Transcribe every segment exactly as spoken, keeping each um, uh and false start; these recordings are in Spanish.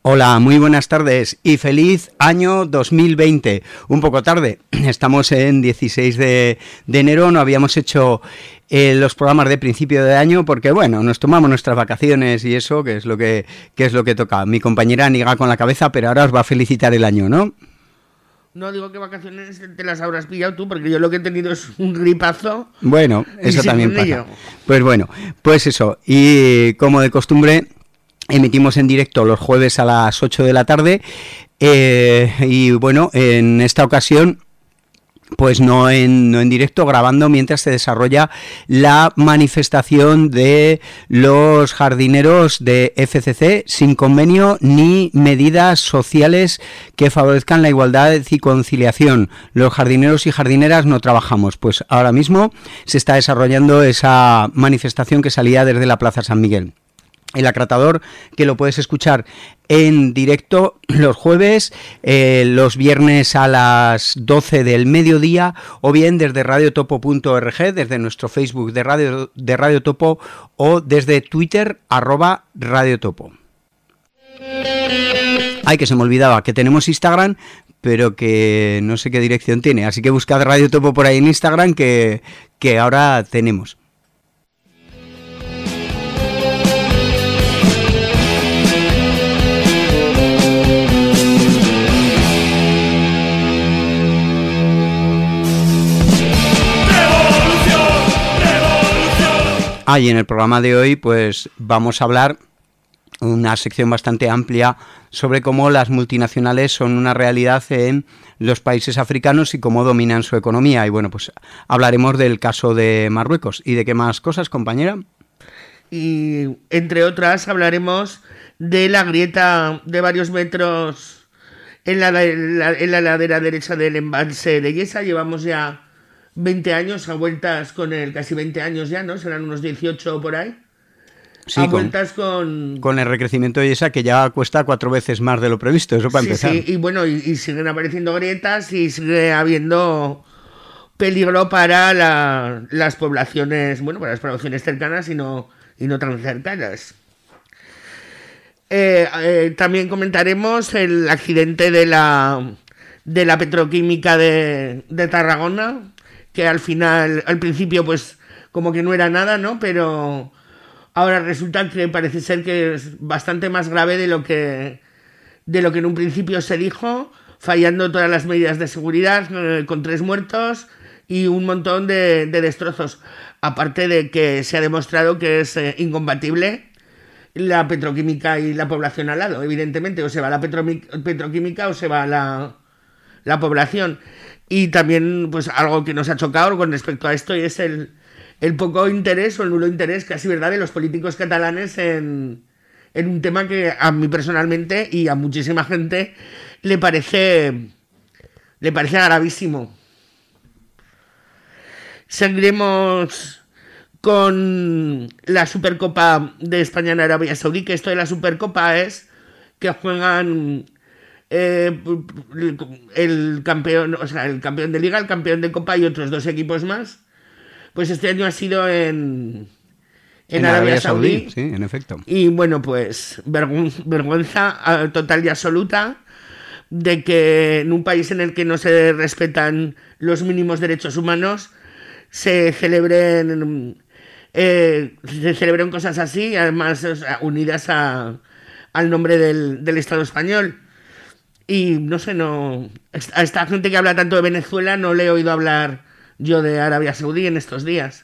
Hola, muy buenas tardes y feliz año dos mil veinte. Un poco tarde, estamos en dieciséis de enero, no habíamos hecho eh, los programas de principio de año porque, bueno, nos tomamos nuestras vacaciones y eso, que es lo que, que es lo que toca. Mi compañera niega con la cabeza, pero ahora os va a felicitar el año, ¿no? No digo que vacaciones te las habrás pillado tú, porque yo lo que he tenido es un gripazo. Bueno, eso también pasa. Pues bueno, pues eso, y como de costumbre, emitimos en directo los jueves a las ocho de la tarde, eh, y bueno, en esta ocasión, pues no en, no en directo, grabando mientras se desarrolla la manifestación de los jardineros de F C C sin convenio ni medidas sociales que favorezcan la igualdad y conciliación. Los jardineros y jardineras no trabajamos. Pues ahora mismo se está desarrollando esa manifestación que salía desde la Plaza San Miguel. El Acratador, que lo puedes escuchar en directo los jueves, eh, los viernes a las doce del mediodía, o bien desde radiotopo punto org, desde nuestro Facebook de Radio, de Radio Topo, o desde Twitter, arroba radiotopo. Ay, que se me olvidaba, que tenemos Instagram, pero que no sé qué dirección tiene, así que buscad Radio Topo por ahí en Instagram, que, que ahora tenemos. Ah, y en el programa de hoy pues vamos a hablar una sección bastante amplia sobre cómo las multinacionales son una realidad en los países africanos y cómo dominan su economía. Y bueno, pues hablaremos del caso de Marruecos. ¿Y de qué más cosas, compañera? Y entre otras hablaremos de la grieta de varios metros en la, la, en la ladera derecha del embalse de Yesa. Llevamos ya veinte años a vueltas con el, casi veinte años ya, ¿no? Serán unos dieciocho por ahí. Sí, a con, vueltas con... con el recrecimiento de esa que ya cuesta cuatro veces más de lo previsto, eso para sí, empezar. Sí, y bueno, y, y siguen apareciendo grietas y sigue habiendo peligro para la, las poblaciones, bueno, para las poblaciones cercanas y no, y no tan cercanas. Eh, eh, también comentaremos el accidente de la, de la petroquímica de, de Tarragona, que al final, al principio, pues como que no era nada, ¿no? Pero ahora resulta que parece ser que es bastante más grave de lo que, de lo que en un principio se dijo, fallando todas las medidas de seguridad, eh, con tres muertos y un montón de, de destrozos. Aparte de que se ha demostrado que es eh, incompatible la petroquímica y la población al lado, evidentemente. O se va la petroquímica o se va la, la población. Y también, pues algo que nos ha chocado con respecto a esto es el, el poco interés o el nulo interés, casi verdad, de los políticos catalanes en, en un tema que a mí personalmente y a muchísima gente le parece, le parece gravísimo. Seguiremos con la Supercopa de España en Arabia Saudí, que esto de la Supercopa es que juegan eh, el campeón, o sea, el campeón de Liga, el campeón de Copa y otros dos equipos más. Pues este año ha sido en, en, en Arabia, Arabia Saudí. Saudí. Sí, en efecto. Y bueno, pues vergüenza, vergüenza total y absoluta de que en un país en el que no se respetan los mínimos derechos humanos se celebren eh, se celebren cosas así, además, o sea, unidas a, al nombre del, del Estado español. Y no sé, no a esta gente que habla tanto de Venezuela no le he oído hablar yo de Arabia Saudí en estos días.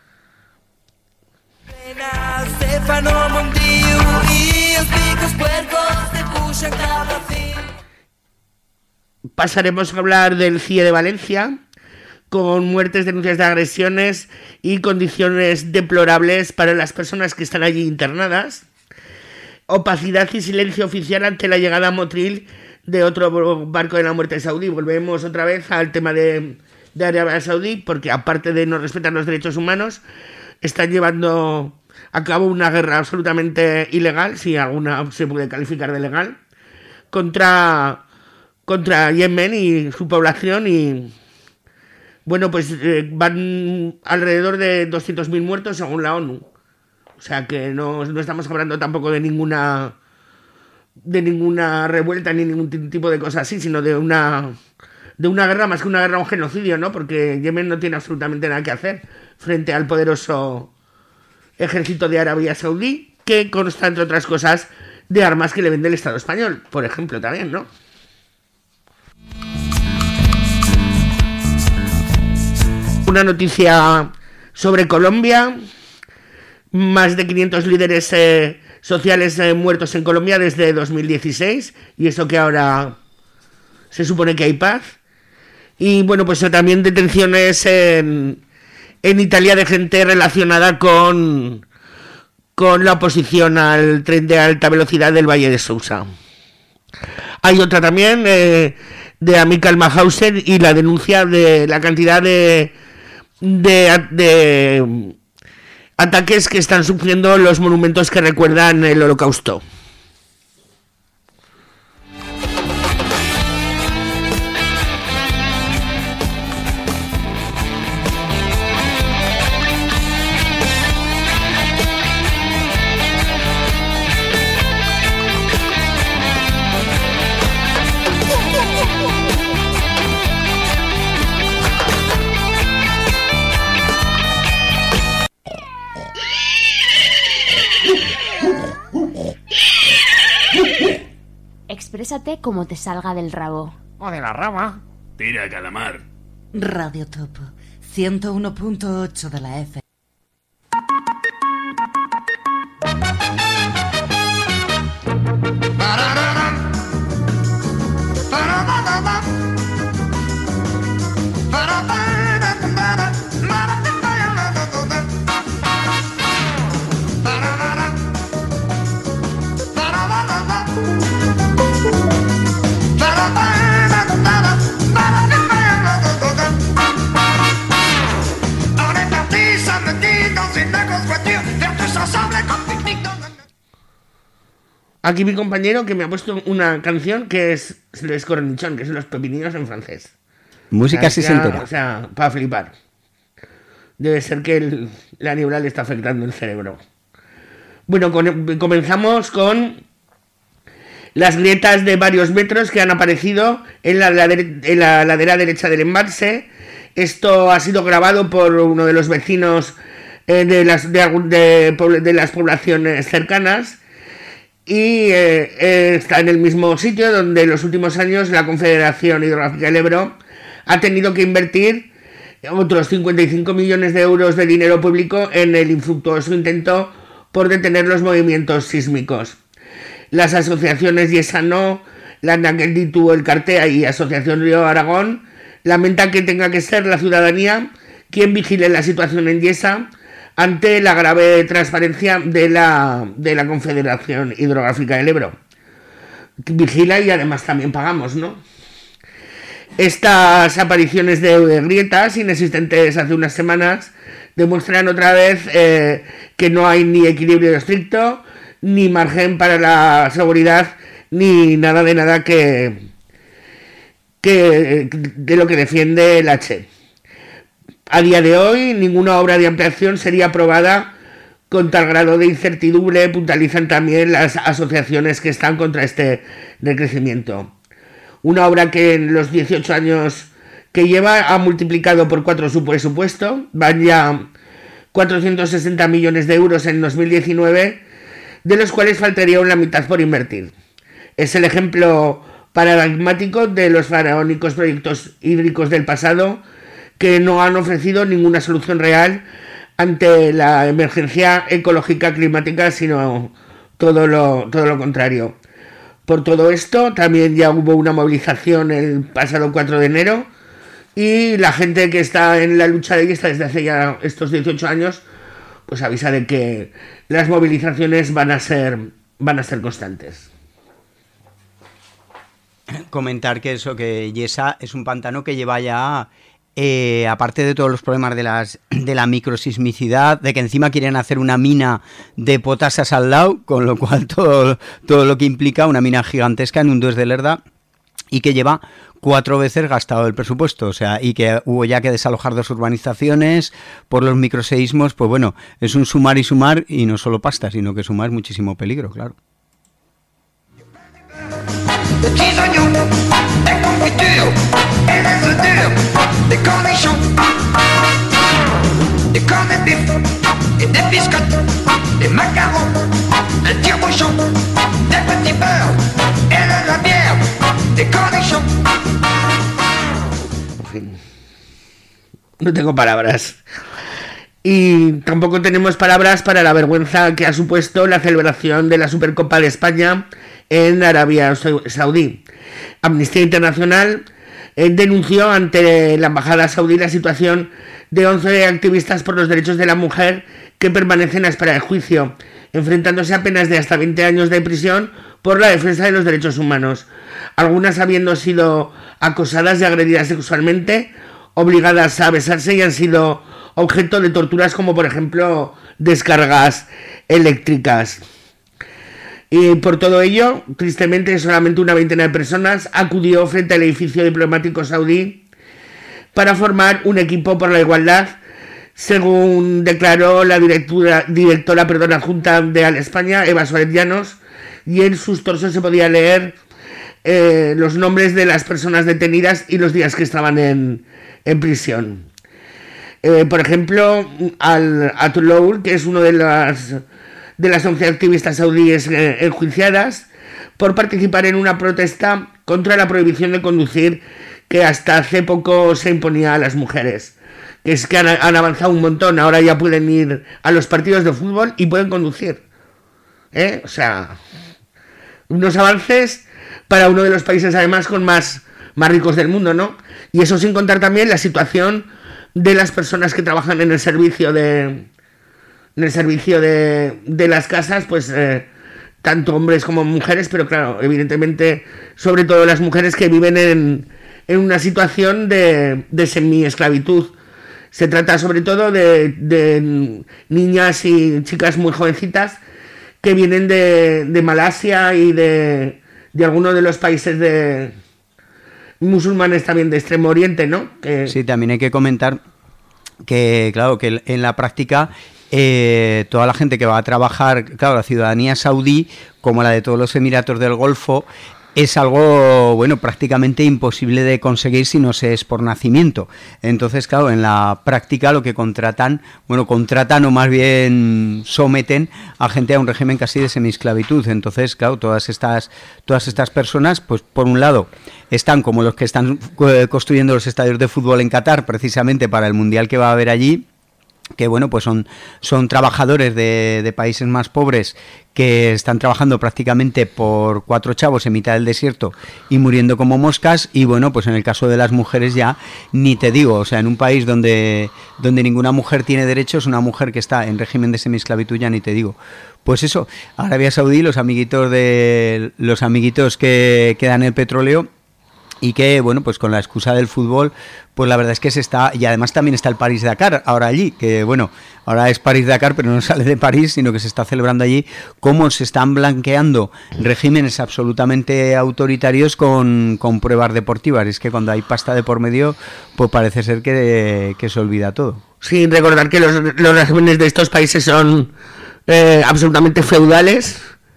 Pasaremos a hablar del C I E de Valencia, con muertes, denuncias de agresiones y condiciones deplorables para las personas que están allí internadas. Opacidad y silencio oficial ante la llegada a Motril de otro barco de la muerte saudí. Volvemos otra vez al tema de, de Arabia Saudí, porque aparte de no respetar los derechos humanos, están llevando a cabo una guerra absolutamente ilegal, si alguna se puede calificar de legal, contra, contra Yemen y su población. Y bueno, pues eh, van alrededor de doscientos mil muertos según la ONU. O sea que no, no estamos hablando tampoco de ninguna de ninguna revuelta ni ningún tipo de cosa así, sino de una de una guerra, más que una guerra, un genocidio, ¿no? Porque Yemen no tiene absolutamente nada que hacer frente al poderoso ejército de Arabia Saudí, que consta, entre otras cosas, de armas que le vende el Estado español, por ejemplo, también, ¿no? Una noticia sobre Colombia: más de quinientos líderes eh, sociales eh, muertos en Colombia desde dos mil dieciséis, y eso que ahora se supone que hay paz. Y bueno, pues también detenciones en, en Italia de gente relacionada con, con la oposición al tren de alta velocidad del Valle de Sousa. Hay otra también eh, de Amical Mahausen y la denuncia de la cantidad de, de, de ataques que están sufriendo los monumentos que recuerdan el Holocausto. Exprésate como te salga del rabo. O de la rama. Tira, calamar. Radio Topo, ciento uno punto ocho de la F. Aquí mi compañero que me ha puesto una canción que es Les Cornichons, que son los pepinillos en francés. Música si se entera. O sea, para flipar. Debe ser que el, la niebla le está afectando el cerebro. Bueno, con, comenzamos con las grietas de varios metros que han aparecido en la, ladera, en la ladera derecha del embalse. Esto ha sido grabado por uno de los vecinos eh, de, las, de, de, de las poblaciones cercanas. Y eh, eh, está en el mismo sitio donde en los últimos años la Confederación Hidrográfica del Ebro ha tenido que invertir otros cincuenta y cinco millones de euros de dinero público en el infructuoso intento por detener los movimientos sísmicos. Las asociaciones Yesano, la Nagelditu, el Cartea y Asociación Río Aragón lamentan que tenga que ser la ciudadanía quien vigile la situación en Yesa ante la grave transparencia de la, de la Confederación Hidrográfica del Ebro. Vigila y además también pagamos, ¿no? Estas apariciones de grietas inexistentes hace unas semanas demuestran otra vez eh, que no hay ni equilibrio estricto, ni margen para la seguridad, ni nada de nada que, que de lo que defiende el H. A día de hoy, ninguna obra de ampliación sería aprobada con tal grado de incertidumbre, puntualizan también las asociaciones que están contra este decrecimiento. Una obra que en los dieciocho años que lleva ha multiplicado por cuatro su presupuesto, van ya cuatrocientos sesenta millones de euros en dos mil diecinueve, de los cuales faltaría una mitad por invertir. Es el ejemplo paradigmático de los faraónicos proyectos hídricos del pasado, que no han ofrecido ninguna solución real ante la emergencia ecológica climática, sino todo lo, todo lo contrario. Por todo esto, también ya hubo una movilización el pasado cuatro de enero, y la gente que está en la lucha de esta desde hace ya estos dieciocho años, pues avisa de que las movilizaciones van a ser, van a ser constantes. Comentar que eso, que Yesa es un pantano que lleva ya... Eh, aparte de todos los problemas de, las, de la microsismicidad, de que encima quieren hacer una mina de potasas al lado, con lo cual todo, todo lo que implica una mina gigantesca en un dos de Lerda, y que lleva cuatro veces gastado el presupuesto, o sea, y que hubo ya que desalojar dos urbanizaciones por los microseísmos. Pues bueno, es un sumar y sumar, y no solo pasta, sino que sumar muchísimo peligro, claro. de petits oignons, des confitures et des œufs durs, des cornichons, des corned beef et des biscottes, des macarons, un tire-bouchon, des petits beurres et de la bière, des cornichons. En fin, no tengo palabras. Y tampoco tenemos palabras para la vergüenza que ha supuesto la celebración de la Supercopa de España en Arabia Saudí. Amnistía Internacional eh, denunció ante la embajada saudí la situación de once activistas por los derechos de la mujer que permanecen a espera de juicio, enfrentándose a penas de hasta veinte años de prisión por la defensa de los derechos humanos, algunas habiendo sido acosadas y agredidas sexualmente, obligadas a besarse y han sido objeto de torturas como por ejemplo descargas eléctricas. Y por todo ello, tristemente, solamente una veintena de personas acudió frente al edificio diplomático saudí para formar un equipo por la igualdad, según declaró la directora, directora perdón, adjunta de Al España, Eva Suárez Llanos, y en sus torsos se podía leer eh, los nombres de las personas detenidas y los días que estaban en, en prisión. Eh, por ejemplo, Al Atloul, que es uno de las de las once activistas saudíes eh, enjuiciadas por participar en una protesta contra la prohibición de conducir que hasta hace poco se imponía a las mujeres. Que es que han, han avanzado un montón, ahora ya pueden ir a los partidos de fútbol y pueden conducir. ¿Eh? O sea, unos avances para uno de los países además con más, más ricos del mundo, ¿no? Y eso sin contar también la situación de las personas que trabajan en el servicio de en el servicio de, de las casas, pues eh, tanto hombres como mujeres, pero claro, evidentemente sobre todo las mujeres que viven en, en una situación de, de semi-esclavitud. Se trata sobre todo de, de niñas y chicas muy jovencitas que vienen de, de Malasia y de, de algunos de los países de musulmanes también de Extremo Oriente, ¿no? Que... Sí, también hay que comentar que, claro, que en la práctica eh, toda la gente que va a trabajar, claro, la ciudadanía saudí, como la de todos los Emiratos del Golfo, es algo, bueno, prácticamente imposible de conseguir si no se es por nacimiento. Entonces, claro, en la práctica lo que contratan, bueno, contratan o más bien someten a gente a un régimen casi de semiesclavitud. Entonces, claro, todas estas todas estas personas, pues por un lado, están como los que están construyendo los estadios de fútbol en Qatar, precisamente para el Mundial que va a haber allí, que bueno, pues son, son trabajadores de, de países más pobres que están trabajando prácticamente por cuatro chavos en mitad del desierto y muriendo como moscas. Y bueno, pues en el caso de las mujeres ya ni te digo, o sea, en un país donde, donde ninguna mujer tiene derechos, una mujer que está en régimen de semiesclavitud ya ni te digo. Pues eso, Arabia Saudí, los amiguitos de los amiguitos que, que dan el petróleo, y que, bueno, pues con la excusa del fútbol, pues la verdad es que se está... Y además también está el París-Dakar ahora allí, que bueno, ahora es París-Dakar, pero no sale de París, sino que se está celebrando allí cómo se están blanqueando regímenes absolutamente autoritarios con, con pruebas deportivas. Es que cuando hay pasta de por medio, pues parece ser que, que se olvida todo. Sí, recordar que los, los regímenes de estos países son eh, absolutamente feudales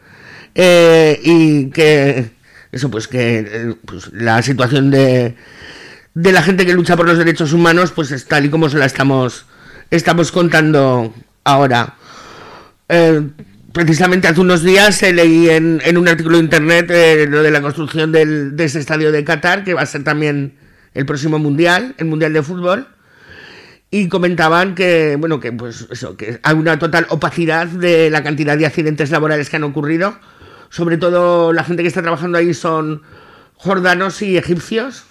eh, y que... Eso, pues que pues, la situación de, de la gente que lucha por los derechos humanos, pues es tal y como se la estamos, estamos contando ahora. Eh, precisamente hace unos días eh, leí en, en un artículo de internet eh, lo de la construcción del, de ese estadio de Qatar, que va a ser también el próximo mundial, el mundial de fútbol, y comentaban que, bueno, que pues eso, que hay una total opacidad de la cantidad de accidentes laborales que han ocurrido. Sobre todo la gente que está trabajando ahí son jordanos y egipcios.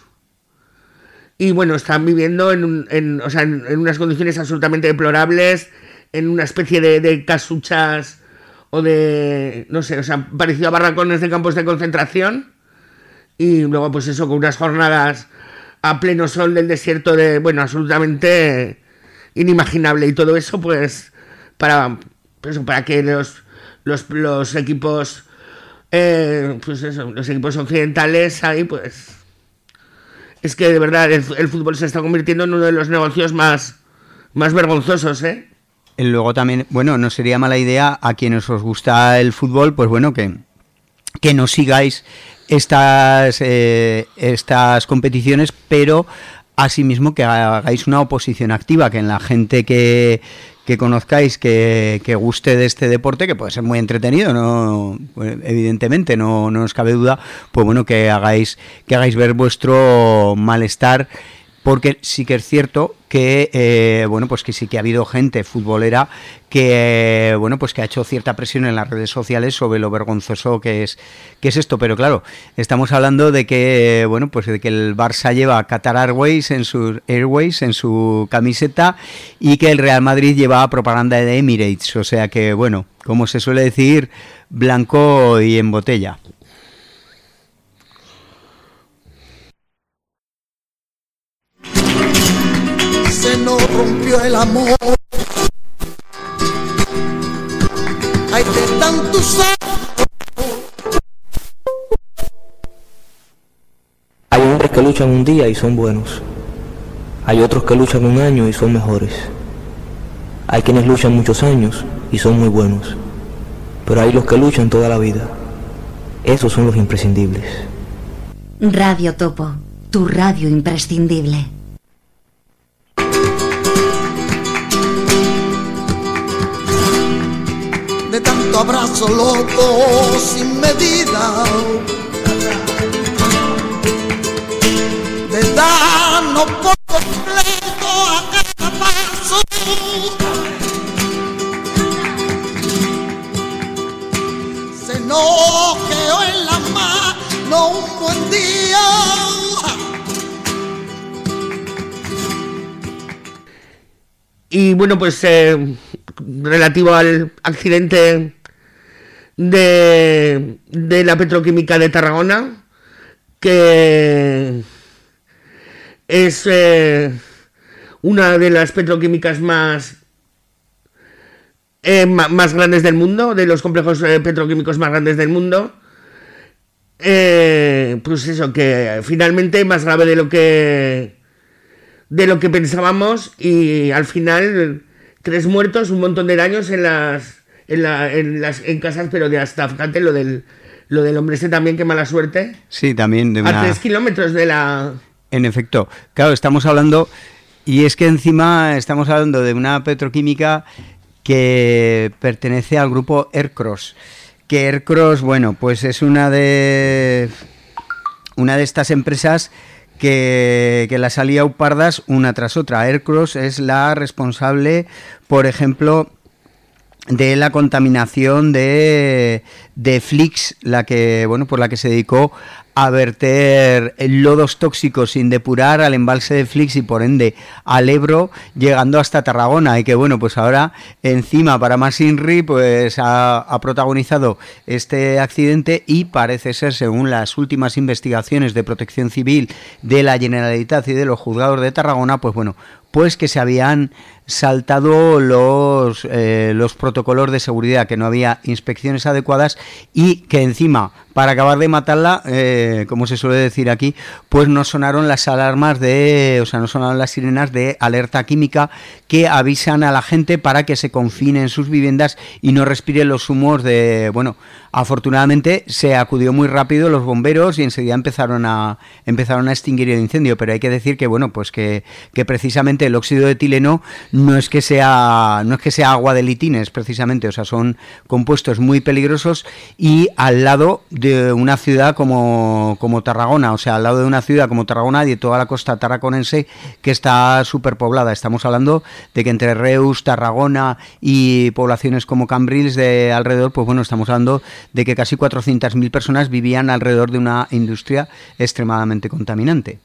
Y bueno, están viviendo en, un, en, o sea, en, en unas condiciones absolutamente deplorables, en una especie de, de casuchas o de, no sé, o sea, parecido a barracones de campos de concentración. Y luego pues eso, con unas jornadas a pleno sol del desierto de, bueno, absolutamente inimaginable. Y todo eso pues para, pues, para que los, los, los equipos... Eh, pues eso, los equipos occidentales ahí, pues es que de verdad el, el fútbol se está convirtiendo en uno de los negocios más, más vergonzosos, ¿eh? Luego también, bueno, no sería mala idea a quienes os gusta el fútbol, pues bueno, que, que no sigáis estas, eh, estas competiciones, pero asimismo que hagáis una oposición activa, que en la gente que, que conozcáis, que, que guste de este deporte, que puede ser muy entretenido, no, evidentemente, no, no os cabe duda, pues bueno, que hagáis, que hagáis ver vuestro malestar, porque sí que es cierto que eh, bueno, pues que sí que ha habido gente futbolera que eh, bueno, pues que ha hecho cierta presión en las redes sociales sobre lo vergonzoso que es que es esto, pero claro, estamos hablando de que eh, bueno, pues de que el Barça lleva Qatar Airways en su Airways en su camiseta y que el Real Madrid lleva propaganda de Emirates, o sea que bueno, como se suele decir, blanco y en botella. Se nos rompió el amor. Hay de tantos años. Hay hombres que luchan un día y son buenos. Hay otros que luchan un año y son mejores. Hay quienes luchan muchos años y son muy buenos. Pero hay los que luchan toda la vida. Esos son los imprescindibles. Radio Topo, tu radio imprescindible. De tanto abrazo loco sin medida, de darnos por completo a cada paso, se nos quedó en la mano un buen día. Y bueno, pues eh, relativo al accidente de, de la petroquímica de Tarragona, que es eh, una de las petroquímicas más, eh, más grandes del mundo, de los complejos eh, petroquímicos más grandes del mundo. Eh, pues eso, que finalmente más grave de lo que... de lo que pensábamos, y al final tres muertos, un montón de daños en las en, la, en las en casas, pero de hasta, fíjate, lo del lo del hombre este también, qué mala suerte. Sí, también de una... a tres kilómetros de la... En efecto, claro, estamos hablando, y es que encima estamos hablando de una petroquímica que pertenece al grupo Ercros, que Ercros, bueno, pues es una de una de estas empresas que, que las ha liado pardas una tras otra. Ercros es la responsable, por ejemplo, de la contaminación de, de Flix, la que, bueno, por la que se dedicó a verter lodos tóxicos sin depurar al embalse de Flix y por ende al Ebro, llegando hasta Tarragona, y que bueno, pues ahora encima, para más inri, pues ha, ha protagonizado este accidente, y parece ser, según las últimas investigaciones de Protección Civil de la Generalitat y de los juzgados de Tarragona, pues bueno, pues que se habían saltado los, eh, los protocolos de seguridad, que no había inspecciones adecuadas, y que encima, para acabar de matarla, eh, como se suele decir aquí, pues no sonaron las alarmas de, o sea, no sonaron las sirenas de alerta química que avisan a la gente para que se confine en sus viviendas y no respire los humos de, bueno, afortunadamente se acudió muy rápido los bomberos y enseguida empezaron a empezaron a extinguir el incendio, pero hay que decir que bueno, pues que, que precisamente el óxido de etileno no es que sea no es que sea agua de litines precisamente, o sea, son compuestos muy peligrosos, y al lado de una ciudad como, como Tarragona, o sea, al lado de una ciudad como Tarragona y de toda la costa tarraconense, que está superpoblada. Estamos hablando de que entre Reus, Tarragona y poblaciones como Cambrils de alrededor, pues bueno, estamos hablando de que casi cuatrocientas mil personas vivían alrededor de una industria extremadamente contaminante.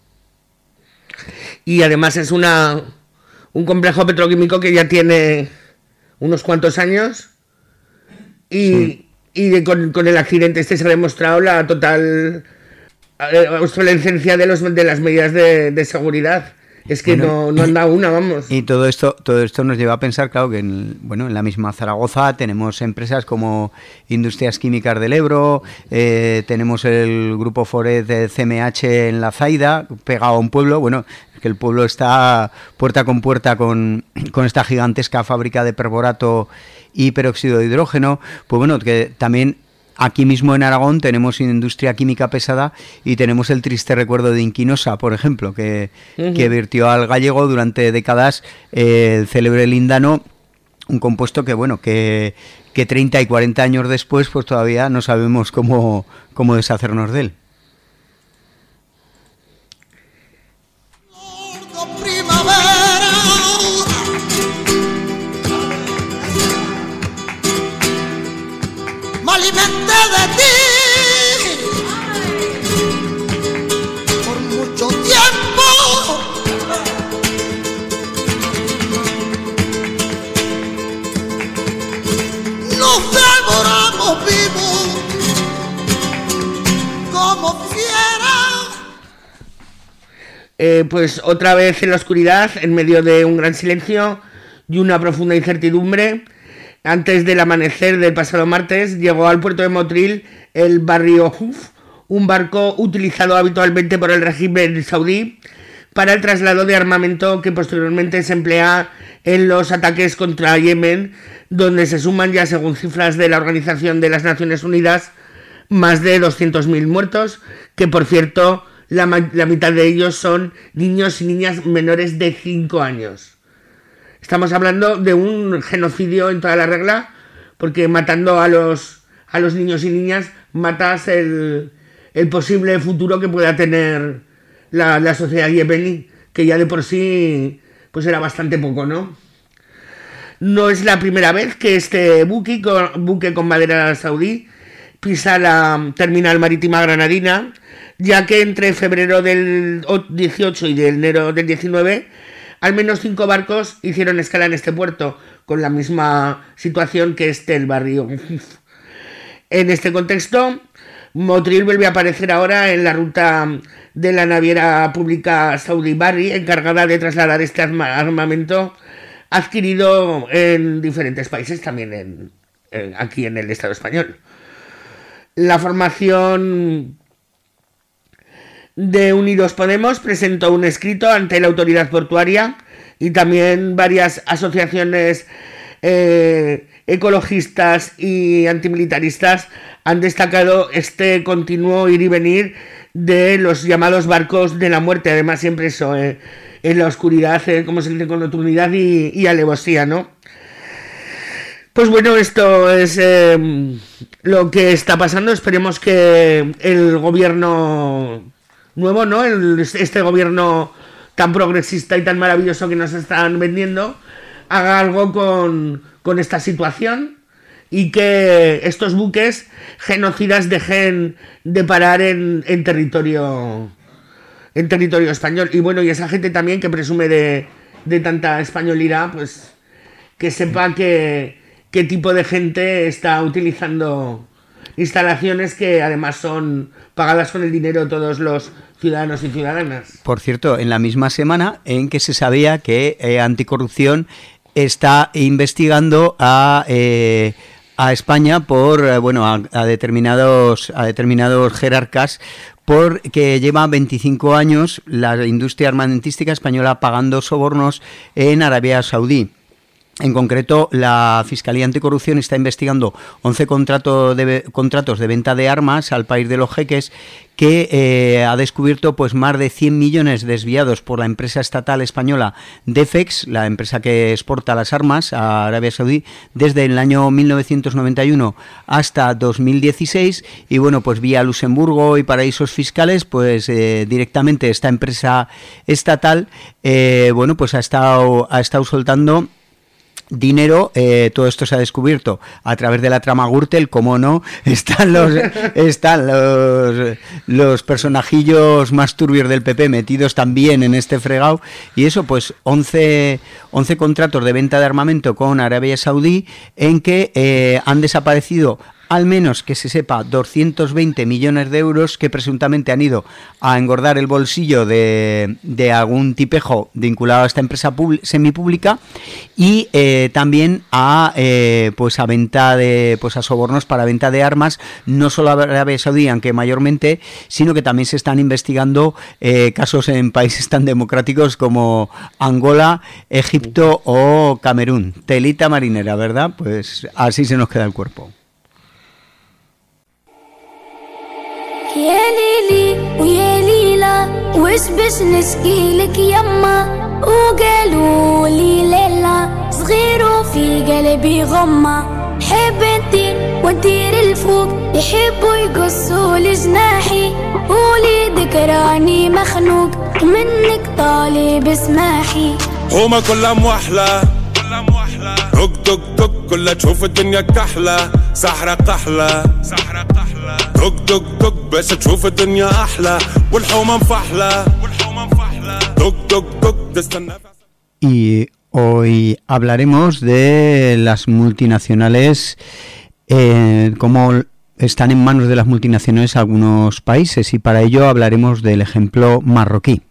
Y además es una un complejo petroquímico que ya tiene unos cuantos años, y, sí. y de, con, con el accidente este se ha demostrado la total eh, obsolescencia de, los, de las medidas de, de seguridad. Es que bueno, no, no anda una, vamos. Y todo esto todo esto nos lleva a pensar, claro, que en, bueno, en la misma Zaragoza tenemos empresas como Industrias Químicas del Ebro, eh, tenemos el grupo Foret de C M H en La Zaida, pegado a un pueblo, bueno, que el pueblo está puerta con puerta con, con esta gigantesca fábrica de perborato y peróxido de hidrógeno, pues bueno, que también aquí mismo en Aragón tenemos industria química pesada y tenemos el triste recuerdo de Inquinosa, por ejemplo, que, uh-huh. que vertió al gallego durante décadas eh, el célebre lindano, un compuesto que, bueno, que, que treinta y cuarenta años después, pues todavía no sabemos cómo, cómo deshacernos de él. Me alimenté de ti por mucho tiempo. Nos devoramos vivos como fieras. Eh, pues otra vez en la oscuridad, en medio de un gran silencio y una profunda incertidumbre. Antes del amanecer del pasado martes, llegó al puerto de Motril el barrio Huf, un barco utilizado habitualmente por el régimen saudí para el traslado de armamento que posteriormente se emplea en los ataques contra Yemen, donde se suman ya, según cifras de la Organización de las Naciones Unidas, más de doscientos mil muertos, que por cierto, la, la mitad de ellos son niños y niñas menores de cinco años. Estamos hablando de un genocidio en toda la regla, porque matando a los, a los niños y niñas matas el, el posible futuro que pueda tener la, la sociedad yemení, que ya de por sí pues era bastante poco, ¿no? No es la primera vez que este buque con, buque con bandera saudí pisa la terminal marítima granadina, ya que entre febrero del dieciocho y de enero del diecinueve al menos cinco barcos hicieron escala en este puerto, con la misma situación que este el barrio. En este contexto, Motril vuelve a aparecer ahora en la ruta de la naviera pública Saudi Barri, encargada de trasladar este arma armamento adquirido en diferentes países, también en, en, aquí en el Estado español. La formación de Unidos Podemos presentó un escrito ante la autoridad portuaria y también varias asociaciones eh, ecologistas y antimilitaristas han destacado este continuo ir y venir de los llamados barcos de la muerte, además siempre eso, eh, en la oscuridad, eh, como se dice, con nocturnidad y, y alevosía, ¿no? Pues bueno, esto es eh, lo que está pasando. Esperemos que el gobierno nuevo, ¿no? El, este gobierno tan progresista y tan maravilloso que nos están vendiendo haga algo con, con esta situación y que estos buques genocidas dejen de parar en, en territorio en territorio español. Y bueno, y esa gente también que presume de, de tanta españolidad, pues que sepa que qué tipo de gente está utilizando instalaciones que además son pagadas con el dinero de todos los ciudadanos y ciudadanas. Por cierto, en la misma semana en que se sabía que eh, Anticorrupción está investigando a, eh, a España por eh, bueno a, a determinados a determinados jerarcas, porque lleva veinticinco años la industria armamentística española pagando sobornos en Arabia Saudí. En concreto, la Fiscalía Anticorrupción está investigando once contrato de, contratos de venta de armas al país de los jeques, que eh, ha descubierto pues más de cien millones desviados por la empresa estatal española Defex, la empresa que exporta las armas a Arabia Saudí, desde el año mil novecientos noventa y uno hasta dos mil dieciséis. Y bueno, pues vía Luxemburgo y paraísos fiscales, pues eh, directamente esta empresa estatal, eh, bueno, pues ha estado, ha estado soltando dinero. Eh, todo esto se ha descubierto a través de la trama Gürtel, como no, están los están los, los personajillos más turbios del P P metidos también en este fregado, y eso pues once, once contratos de venta de armamento con Arabia Saudí en que eh, han desaparecido, al menos que se sepa, doscientos veinte millones de euros que presuntamente han ido a engordar el bolsillo de, de algún tipejo vinculado a esta empresa semipública, y eh, también a eh, pues a venta de pues a sobornos para venta de armas, no solo a Arabia Saudí, aunque mayormente, sino que también se están investigando eh, casos en países tan democráticos como Angola, Egipto o Camerún. Telita marinera, ¿verdad? Pues así se nos queda el cuerpo. يا ليلي ويا ليلى وش باش نشكيلك يما وقالوا لي ليلى صغير وفي قلبي غمة حب انتي وانتير الفوق يحبوا يقصوا لجناحي ولي ذكراني مخنوق منك طالب اسماحي هما كلها موحلة دق دق دق كلها تشوف الدنيا كحلة سحرة قحلة سحرة قحلة دق دق دق بس تشوف الدنيا أحلى والحومة مفحلة والحومة مفحلة دق دق دق تستنى. Y hoy hablaremos de las multinacionales, eh, cómo están en manos de las multinacionales algunos países, y para ello hablaremos del ejemplo marroquí.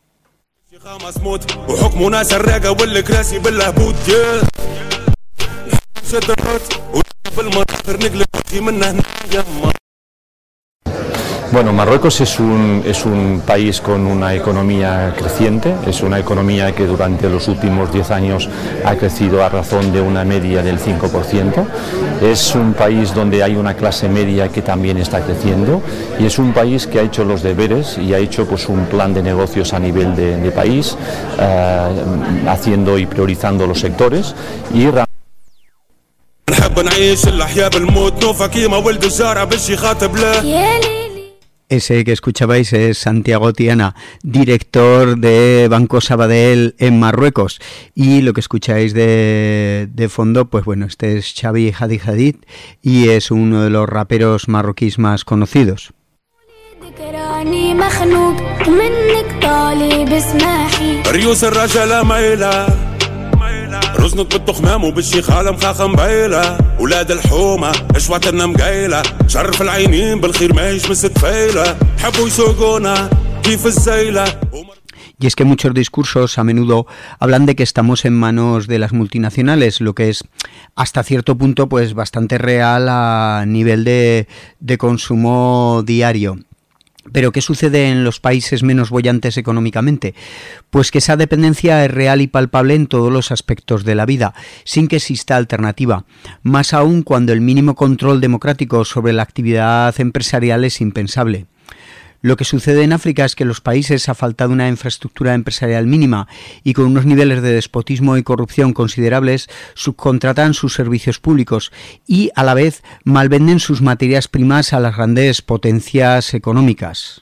Bueno, Marruecos es un, es un país con una economía creciente, es una economía que durante los últimos diez años ha crecido a razón de una media del cinco por ciento, es un país donde hay una clase media que también está creciendo y es un país que ha hecho los deberes y ha hecho pues un plan de negocios a nivel de, de país, eh, haciendo y priorizando los sectores y Ese que escuchabais es Santiago Tiana, director de Banco Sabadell en Marruecos. Y lo que escucháis de, de fondo, pues bueno, este es Xavi Hadid Hadid y es uno de los raperos marroquíes más conocidos. رزنت بالتخمام وبالشيخ عالم خاخم بايلة ولاد الحومة اشواتنا مقايلة شرف العينين بالخير ما هيش مستفايلة حبوا يسوقونا كيف الزايلة. Y es que muchos discursos a menudo hablan de que estamos en manos de las multinacionales, lo que es hasta cierto punto pues bastante real a nivel de, de consumo diario. ¿Pero qué sucede en los países menos bollantes económicamente? Pues que esa dependencia es real y palpable en todos los aspectos de la vida, sin que exista alternativa, más aún cuando el mínimo control democrático sobre la actividad empresarial es impensable. Lo que sucede en África es que los países, a falta de una infraestructura empresarial mínima y con unos niveles de despotismo y corrupción considerables, subcontratan sus servicios públicos y, a la vez, malvenden sus materias primas a las grandes potencias económicas.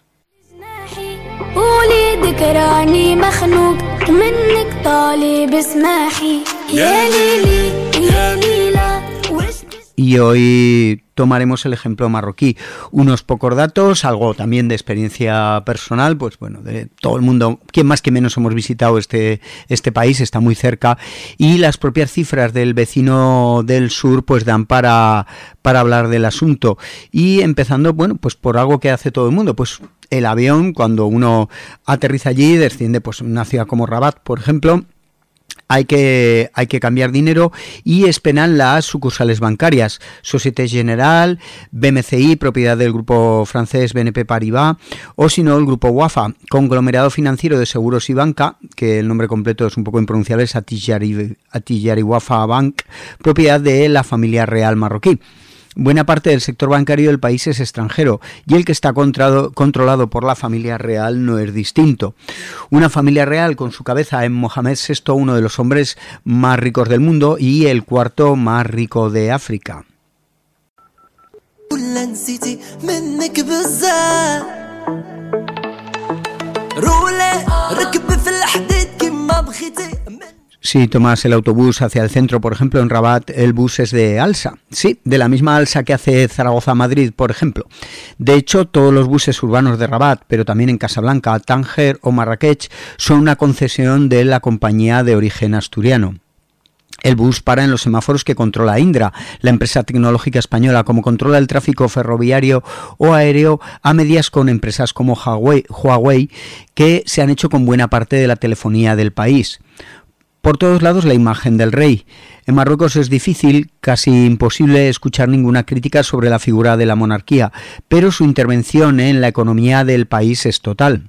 Y hoy tomaremos el ejemplo marroquí. Unos pocos datos, algo también de experiencia personal, pues bueno, de todo el mundo, quien más que menos hemos visitado este, este país, está muy cerca, y las propias cifras del vecino del sur pues dan para, para hablar del asunto. Y empezando, bueno, pues por algo que hace todo el mundo, pues el avión, cuando uno aterriza allí, desciende pues en una ciudad como Rabat, por ejemplo, Hay que, hay que cambiar dinero y esperan las sucursales bancarias, Société Générale, B M C I, propiedad del grupo francés B N P Paribas, o si no el grupo Wafa, conglomerado financiero de seguros y banca, que el nombre completo es un poco impronunciable, es Attijari, Attijari Wafa Bank, propiedad de la familia real marroquí. Buena parte del sector bancario del país es extranjero y el que está controlado por la familia real no es distinto. Una familia real con su cabeza en Mohamed sexto, uno de los hombres más ricos del mundo y el cuarto más rico de África. Si tomas el autobús hacia el centro, por ejemplo, en Rabat, el bus es de Alsa. Sí, de la misma Alsa que hace Zaragoza-Madrid, por ejemplo. De hecho, todos los buses urbanos de Rabat, pero también en Casablanca, Tánger o Marrakech, son una concesión de la compañía de origen asturiano. El bus para en los semáforos que controla Indra, la empresa tecnológica española, como controla el tráfico ferroviario o aéreo a medias con empresas como Huawei, Huawei, que se han hecho con buena parte de la telefonía del país. Por todos lados la imagen del rey. En Marruecos es difícil, casi imposible, escuchar ninguna crítica sobre la figura de la monarquía, pero su intervención en la economía del país es total.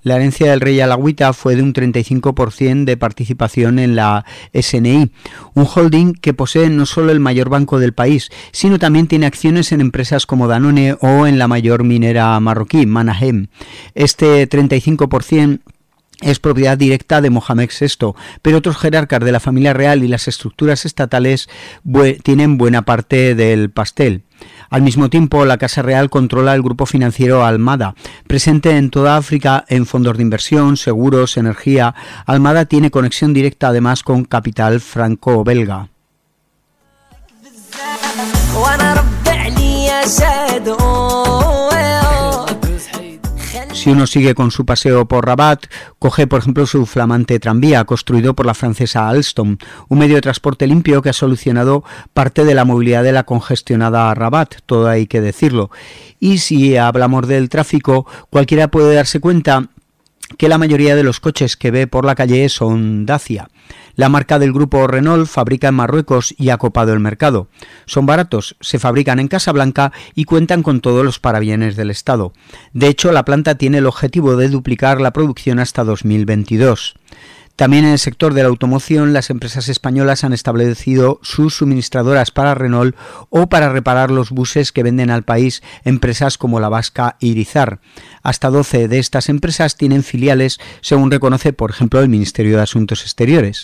La herencia del rey alagüita fue de un treinta y cinco por ciento de participación en la S N I, un holding que posee no solo el mayor banco del país, sino también tiene acciones en empresas como Danone o en la mayor minera marroquí, Manahem. Este treinta y cinco por ciento es propiedad directa de Mohamed sexto, pero otros jerarcas de la familia real y las estructuras estatales bu- tienen buena parte del pastel. Al mismo tiempo, la Casa Real controla el grupo financiero Almada, presente en toda África en fondos de inversión, seguros, energía. Almada tiene conexión directa además con capital franco-belga. Si uno sigue con su paseo por Rabat, coge por ejemplo su flamante tranvía, construido por la francesa Alstom, un medio de transporte limpio que ha solucionado parte de la movilidad de la congestionada Rabat, todo hay que decirlo. Y si hablamos del tráfico, cualquiera puede darse cuenta que la mayoría de los coches que ve por la calle son Dacia. La marca del grupo Renault fabrica en Marruecos y ha copado el mercado. Son baratos, se fabrican en Casablanca y cuentan con todos los parabienes del Estado. De hecho, la planta tiene el objetivo de duplicar la producción hasta dos mil veintidós. También en el sector de la automoción, las empresas españolas han establecido sus suministradoras para Renault o para reparar los buses que venden al país empresas como la vasca Irizar. Hasta doce de estas empresas tienen filiales, según reconoce, por ejemplo, el Ministerio de Asuntos Exteriores.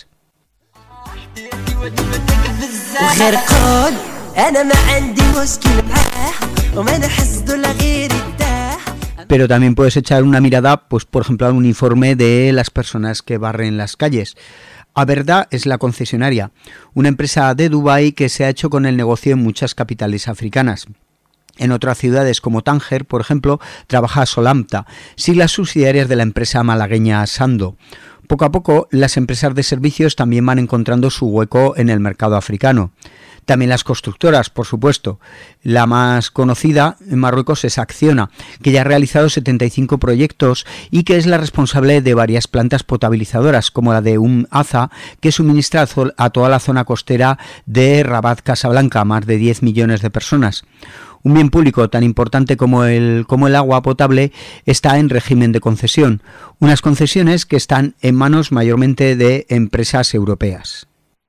Pero también puedes echar una mirada, pues por ejemplo, al uniforme de las personas que barren las calles. Averda es la concesionaria, una empresa de Dubái que se ha hecho con el negocio en muchas capitales africanas. En otras ciudades como Tánger, por ejemplo, trabaja Solamta, siglas subsidiarias de la empresa malagueña Sando. Poco a poco, las empresas de servicios también van encontrando su hueco en el mercado africano. También las constructoras, por supuesto. La más conocida en Marruecos es Acciona, que ya ha realizado setenta y cinco proyectos y que es la responsable de varias plantas potabilizadoras, como la de Um Aza, que suministra a toda la zona costera de Rabat Casablanca, más de diez millones de personas. Un bien público tan importante como el, como el agua potable está en régimen de concesión, unas concesiones que están en manos mayormente de empresas europeas.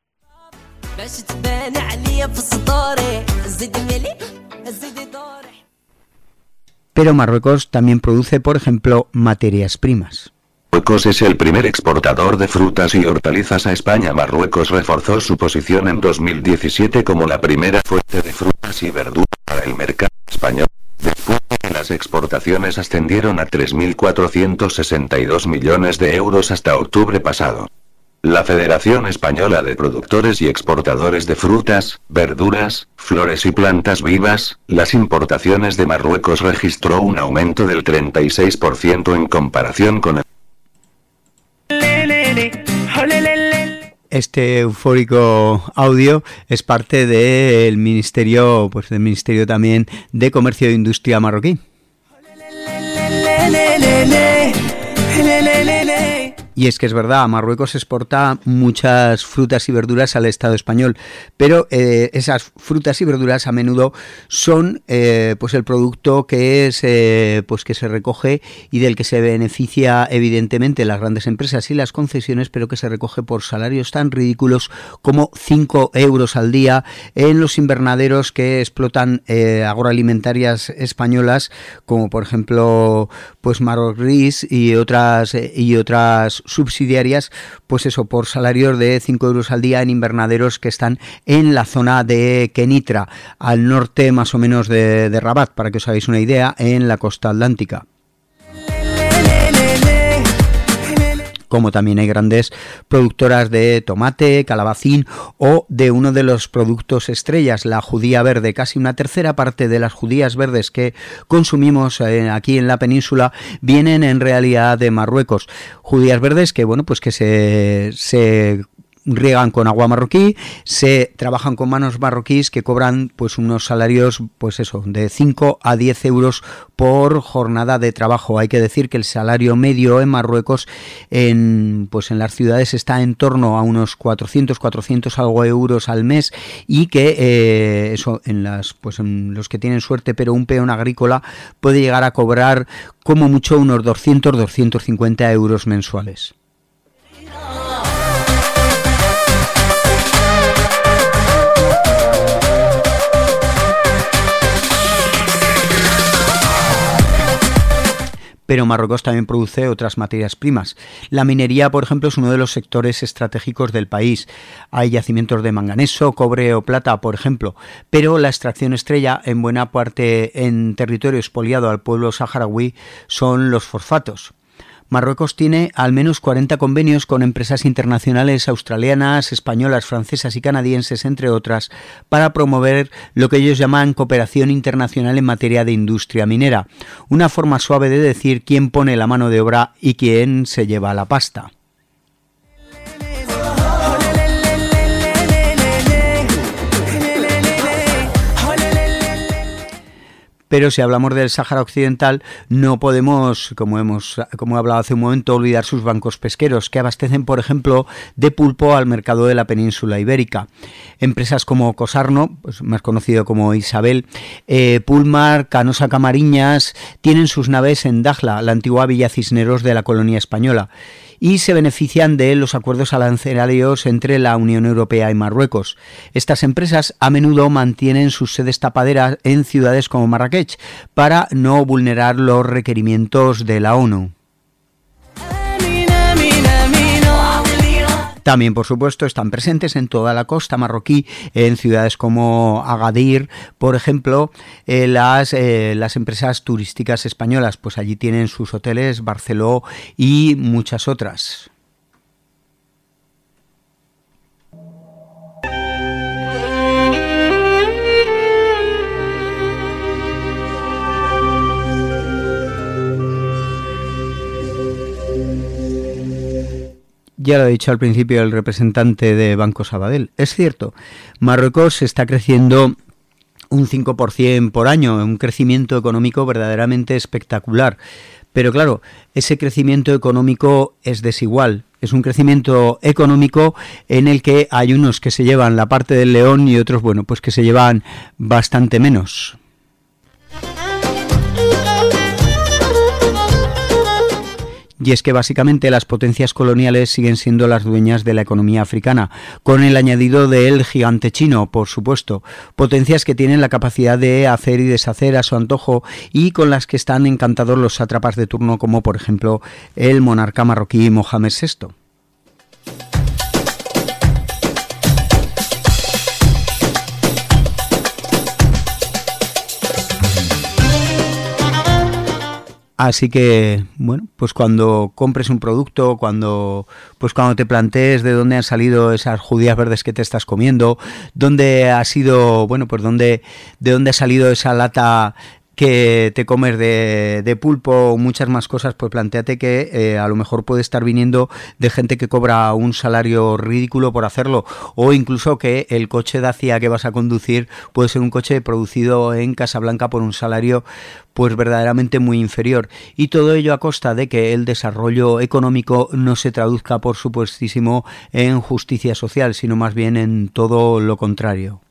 Pero Marruecos también produce, por ejemplo, materias primas. Marruecos es el primer exportador de frutas y hortalizas a España. Marruecos reforzó su posición en dos mil diecisiete como la primera fuente de frutas y verduras para el mercado español, después de que las exportaciones ascendieron a tres mil cuatrocientos sesenta y dos millones de euros hasta octubre pasado. La Federación Española de Productores y Exportadores de Frutas, Verduras, Flores y Plantas Vivas, las importaciones de Marruecos registró un aumento del treinta y seis por ciento en comparación con el... Este eufórico audio es parte del Ministerio, pues del Ministerio también de Comercio e Industria marroquí. Y es que es verdad, Marruecos exporta muchas frutas y verduras al Estado español, pero eh, esas frutas y verduras a menudo son eh, pues el producto que es eh, pues que se recoge y del que se beneficia evidentemente las grandes empresas y las concesiones, pero que se recoge por salarios tan ridículos como cinco euros al día en los invernaderos que explotan eh, agroalimentarias españolas, como por ejemplo pues Marrocris y otras eh, y otras subsidiarias, pues eso, por salarios de cinco euros al día en invernaderos que están en la zona de Kenitra, al norte más o menos de, de Rabat, para que os hagáis una idea, en la costa atlántica. Como también hay grandes productoras de tomate, calabacín o de uno de los productos estrellas, la judía verde. Casi una tercera parte de las judías verdes que consumimos eh, aquí en la península vienen en realidad de Marruecos. Judías verdes que, bueno, pues que se... se riegan con agua marroquí, se trabajan con manos marroquíes que cobran pues unos salarios, pues eso, de cinco a diez euros por jornada de trabajo. Hay que decir que el salario medio en Marruecos en pues en las ciudades está en torno a unos cuatrocientos, cuatrocientos algo euros al mes, y que eh, eso en las pues en los que tienen suerte, pero un peón agrícola puede llegar a cobrar como mucho unos doscientos, doscientos cincuenta euros mensuales. Pero Marruecos también produce otras materias primas. La minería, por ejemplo, es uno de los sectores estratégicos del país. Hay yacimientos de manganeso, cobre o plata, por ejemplo, pero la extracción estrella, en buena parte en territorio expoliado al pueblo saharaui, son los fosfatos. Marruecos tiene al menos cuarenta convenios con empresas internacionales australianas, españolas, francesas y canadienses, entre otras, para promover lo que ellos llaman cooperación internacional en materia de industria minera, una forma suave de decir quién pone la mano de obra y quién se lleva la pasta. Pero si hablamos del Sáhara Occidental, no podemos, como hemos como he hablado hace un momento, olvidar sus bancos pesqueros, que abastecen, por ejemplo, de pulpo al mercado de la península ibérica. Empresas como Cosarno, pues más conocido como Isabel, eh, Pulmar, Canosa Camariñas, tienen sus naves en Dakhla, la antigua Villa Cisneros de la colonia española, y se benefician de los acuerdos arancelarios entre la Unión Europea y Marruecos. Estas empresas a menudo mantienen sus sedes tapaderas en ciudades como Marrakech para no vulnerar los requerimientos de la ONU. También, por supuesto, están presentes en toda la costa marroquí, en ciudades como Agadir, por ejemplo, eh, las, eh, las empresas turísticas españolas, pues allí tienen sus hoteles, Barceló y muchas otras. Ya lo ha dicho al principio el representante de Banco Sabadell. Es cierto, Marruecos está creciendo un cinco por ciento por año, un crecimiento económico verdaderamente espectacular. Pero claro, ese crecimiento económico es desigual. Es un crecimiento económico en el que hay unos que se llevan la parte del león y otros, bueno, pues que se llevan bastante menos. Y es que básicamente las potencias coloniales siguen siendo las dueñas de la economía africana, con el añadido del gigante chino, por supuesto, potencias que tienen la capacidad de hacer y deshacer a su antojo y con las que están encantados los sátrapas de turno, como por ejemplo el monarca marroquí Mohamed sexto. Así que, bueno, pues cuando compres un producto, cuando pues cuando te plantees de dónde han salido esas judías verdes que te estás comiendo, dónde ha sido, bueno, pues dónde, de dónde ha salido esa lata que te comes de, de pulpo o muchas más cosas, pues plantéate que eh, a lo mejor puede estar viniendo de gente que cobra un salario ridículo por hacerlo, o incluso que el coche Dacia que vas a conducir puede ser un coche producido en Casablanca por un salario pues verdaderamente muy inferior, y todo ello a costa de que el desarrollo económico no se traduzca, por supuestísimo, en justicia social, sino más bien en todo lo contrario.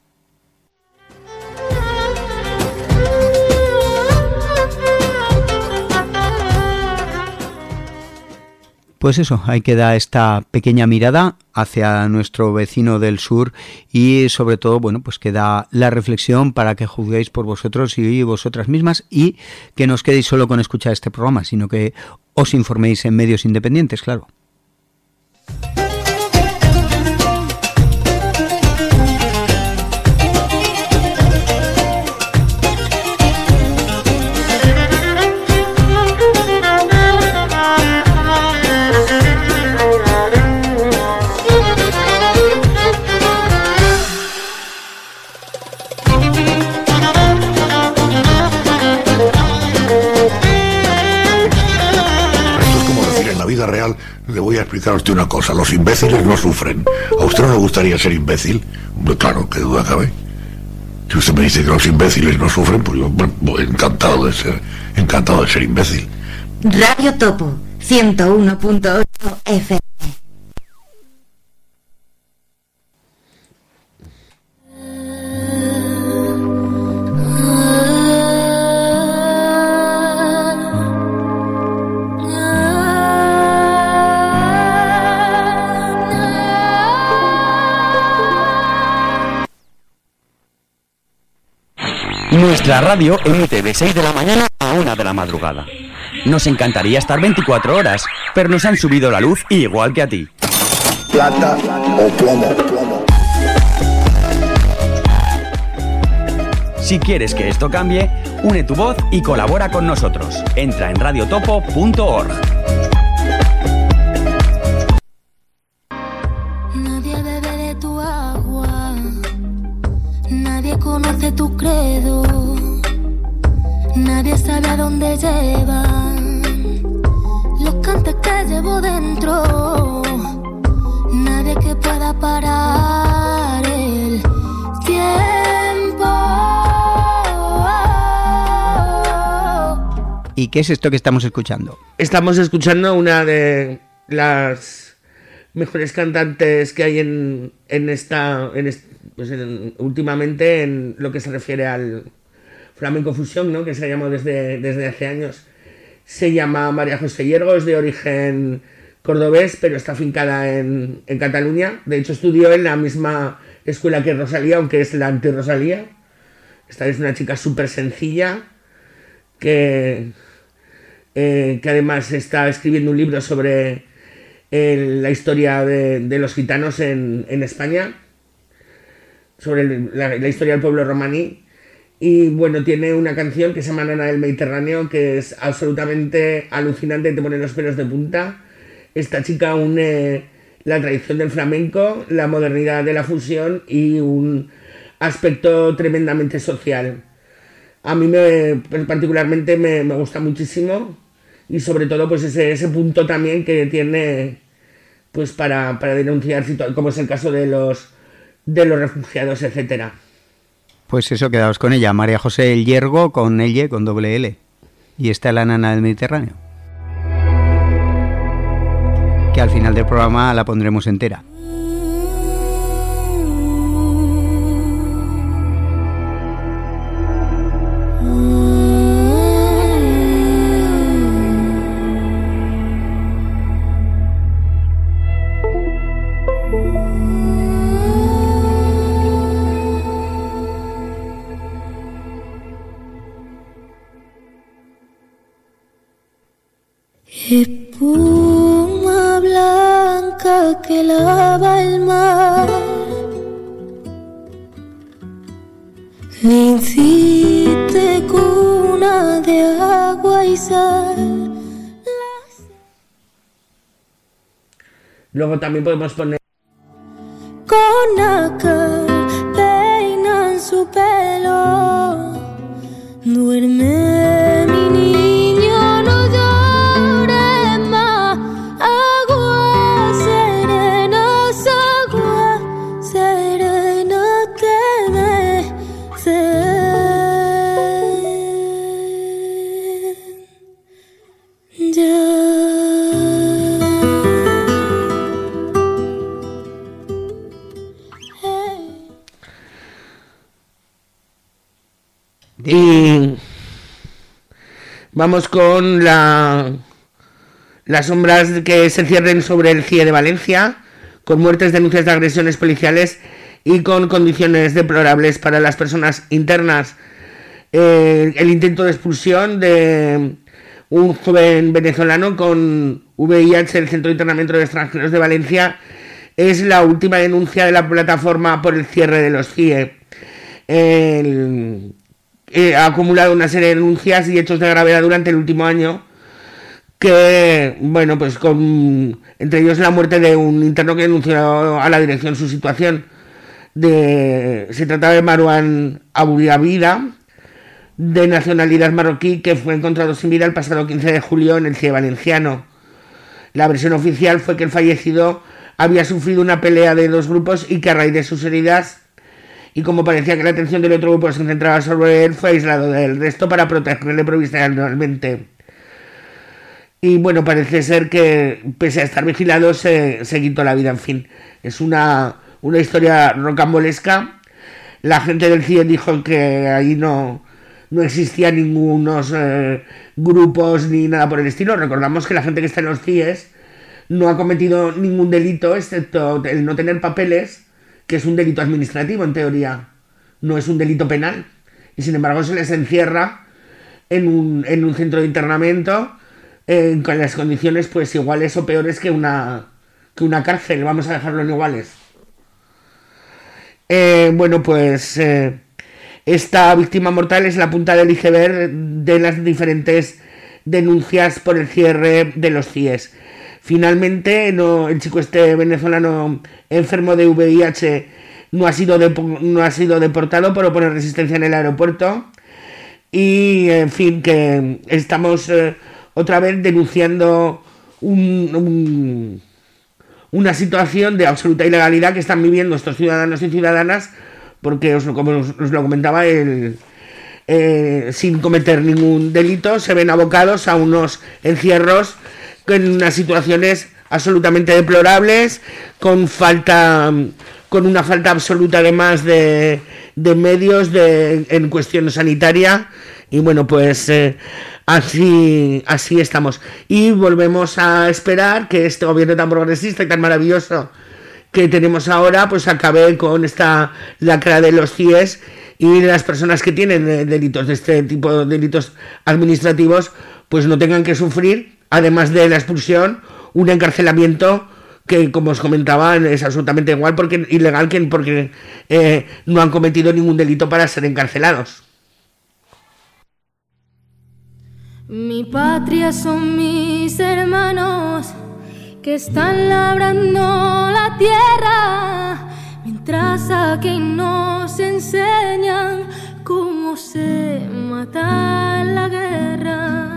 Pues eso, ahí queda esta pequeña mirada hacia nuestro vecino del sur y sobre todo, bueno, pues queda la reflexión para que juzguéis por vosotros y vosotras mismas y que no os quedéis solo con escuchar este programa, sino que os informéis en medios independientes, claro. Real, cosa, los imbéciles no sufren. ¿A usted no le gustaría ser imbécil? Claro, qué duda cabe. Si usted me dice que los imbéciles no sufren, pues yo bueno, encantado de ser, encantado de ser imbécil. Radio Topo, ciento uno punto ocho F M. Nuestra radio emite de seis de la mañana a una de la madrugada. Nos encantaría estar veinticuatro horas, pero nos han subido la luz igual que a ti. Plata o plomo, plomo. Si quieres que esto cambie, une tu voz y colabora con nosotros. Entra en radiotopo punto org. Nadie bebe de tu agua, nadie conoce tu credo, nadie sabe a dónde llevan los cantes que llevo dentro, nadie que pueda parar el tiempo. ¿Y qué es esto que estamos escuchando? Estamos escuchando una de las mejores cantantes que hay en, en esta en est, pues en, últimamente en lo que se refiere al flamenco fusión, ¿no? Que se ha llamado desde, desde hace años. Se llama María José Hiergo, es de origen cordobés, pero está afincada en, en Cataluña. De hecho, estudió en la misma escuela que Rosalía, aunque es la anti-Rosalía. Esta es una chica súper sencilla que, eh, que además está escribiendo un libro sobre eh, la historia de, de los gitanos en, en España, sobre el, la, la historia del pueblo romaní. Y bueno, tiene una canción que se llama Nana del Mediterráneo, que es absolutamente alucinante, te pone los pelos de punta. Esta chica une la tradición del flamenco, la modernidad de la fusión y un aspecto tremendamente social. A mí me, particularmente me, me gusta muchísimo, y sobre todo pues ese, ese punto también que tiene pues para, para denunciar, como es el caso de los, de los refugiados, etcétera. Pues eso, quedaos con ella, María José El Hiergo, con L, con doble L. Y esta es la Nana del Mediterráneo, que al final del programa la pondremos entera. Espuma blanca que lava el mar, me incite cuna de agua y sal. Luego también podemos poner con nácar peinan su pelo, duerme mi niño, no llores más, agua serena, agua serena te mecen ya. Y vamos con la, las sombras que se cierren sobre el C I E de Valencia, con muertes, denuncias de agresiones policiales y con condiciones deplorables para las personas internas. Eh, el intento de expulsión de un joven venezolano con V I H del Centro de Internamiento de Extranjeros de Valencia es la última denuncia de la plataforma por el cierre de los C I E. El... Eh, ha acumulado una serie de denuncias y hechos de gravedad durante el último año, que, bueno, pues con entre ellos la muerte de un interno que denunció a la dirección su situación. De, se trataba de Marwan Abouabida, de nacionalidad marroquí, que fue encontrado sin vida el pasado quince de julio en el C I E valenciano. La versión oficial fue que el fallecido había sufrido una pelea de dos grupos y que a raíz de sus heridas, y como parecía que la atención del otro grupo se centraba sobre él, fue aislado del resto para protegerle provisionalmente. Y bueno, parece ser que pese a estar vigilado se, se quitó la vida, en fin. Es una, una historia rocambolesca. La gente del C I E dijo que ahí no, no existían ningunos eh, grupos ni nada por el estilo. Recordamos que la gente que está en los C I E S no ha cometido ningún delito, excepto el no tener papeles, que es un delito administrativo en teoría, no es un delito penal. Y sin embargo se les encierra en un, en un centro de internamiento eh, con las condiciones pues iguales o peores que una, que una cárcel, vamos a dejarlo en iguales. Eh, bueno, pues eh, esta víctima mortal es la punta del iceberg de las diferentes denuncias por el cierre de los C I E S. Finalmente, no, el chico este venezolano enfermo de V I H no ha sido, de, no ha sido deportado por oponer resistencia en el aeropuerto. Y, en fin, que estamos eh, otra vez denunciando un, un, una situación de absoluta ilegalidad que están viviendo estos ciudadanos y ciudadanas, porque, os, como os, os lo comentaba, el, eh, sin cometer ningún delito, se ven abocados a unos encierros en unas situaciones absolutamente deplorables, con falta, con una falta absoluta además de, de medios de, en cuestión sanitaria. Y bueno, pues eh, así, así estamos. Y volvemos a esperar que este gobierno tan progresista y tan maravilloso que tenemos ahora, pues acabe con esta lacra de los C I E S y las personas que tienen delitos de este tipo, de delitos administrativos, pues no tengan que sufrir, además de la expulsión, un encarcelamiento que, como os comentaba, es absolutamente igual porque ilegal que porque eh, no han cometido ningún delito para ser encarcelados. Mi patria son mis hermanos que están labrando la tierra, mientras aquí nos enseñan cómo se mata en la guerra.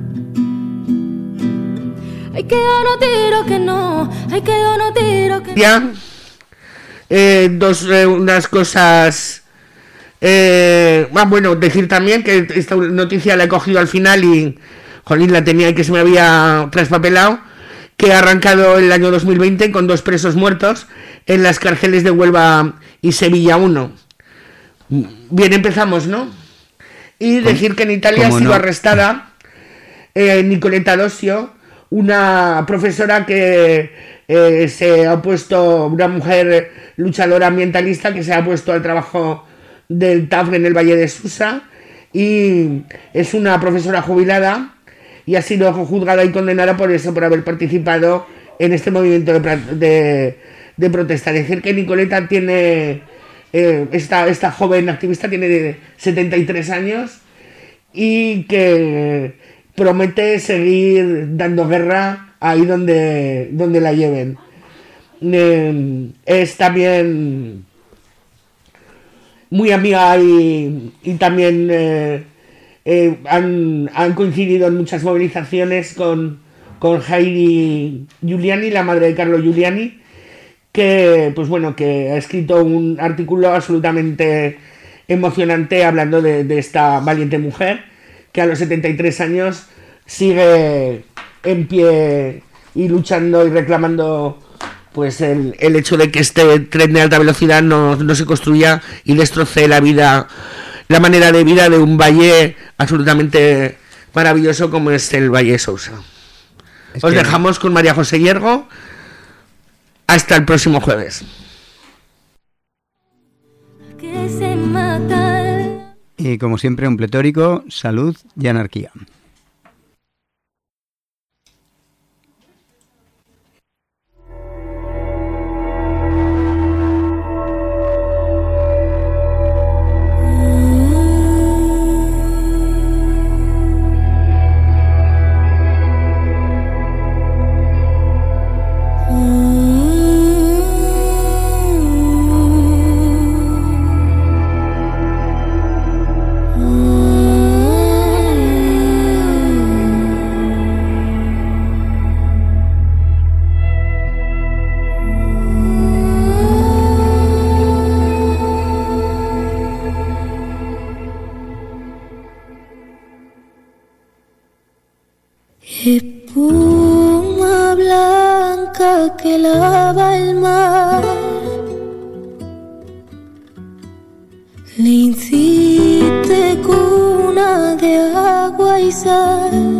Ay, que yo no tiro que no, ay, que yo no tiro que ya eh, dos eh, unas cosas eh, ah, bueno, decir también que esta noticia la he cogido al final y jolín, la tenía y que se me había traspapelado, que ha arrancado el año dos mil veinte con dos presos muertos en las cárceles de Huelva y Sevilla uno. Bien, empezamos, ¿no? Y decir que en Italia ha sido no? arrestada eh, Nicoletta Dosio, una profesora que eh, se ha puesto, una mujer luchadora ambientalista que se ha puesto al trabajo del T A F en el Valle de Susa, y es una profesora jubilada y ha sido juzgada y condenada por eso, por haber participado en este movimiento de, de, de protesta. Decir que Nicoletta tiene, eh, esta, esta joven activista tiene setenta y tres años y que promete seguir dando guerra ahí donde, donde la lleven. Eh, es también muy amiga y, y también eh, eh, han, han coincidido en muchas movilizaciones con, con Heidi Giuliani, la madre de Carlo Giuliani, que pues bueno, que ha escrito un artículo absolutamente emocionante hablando de, de esta valiente mujer que a los setenta y tres años sigue en pie y luchando y reclamando pues el, el hecho de que este tren de alta velocidad no, no se construya y destroce la vida, la manera de vida de un valle absolutamente maravilloso como es el Valle Sousa. Es Os que... dejamos con María José Hiergo. Hasta el próximo jueves. Y como siempre, un pletórico, salud y anarquía. Mm-hmm. Espuma blanca que lava el mar, le incite cuna de agua y sal.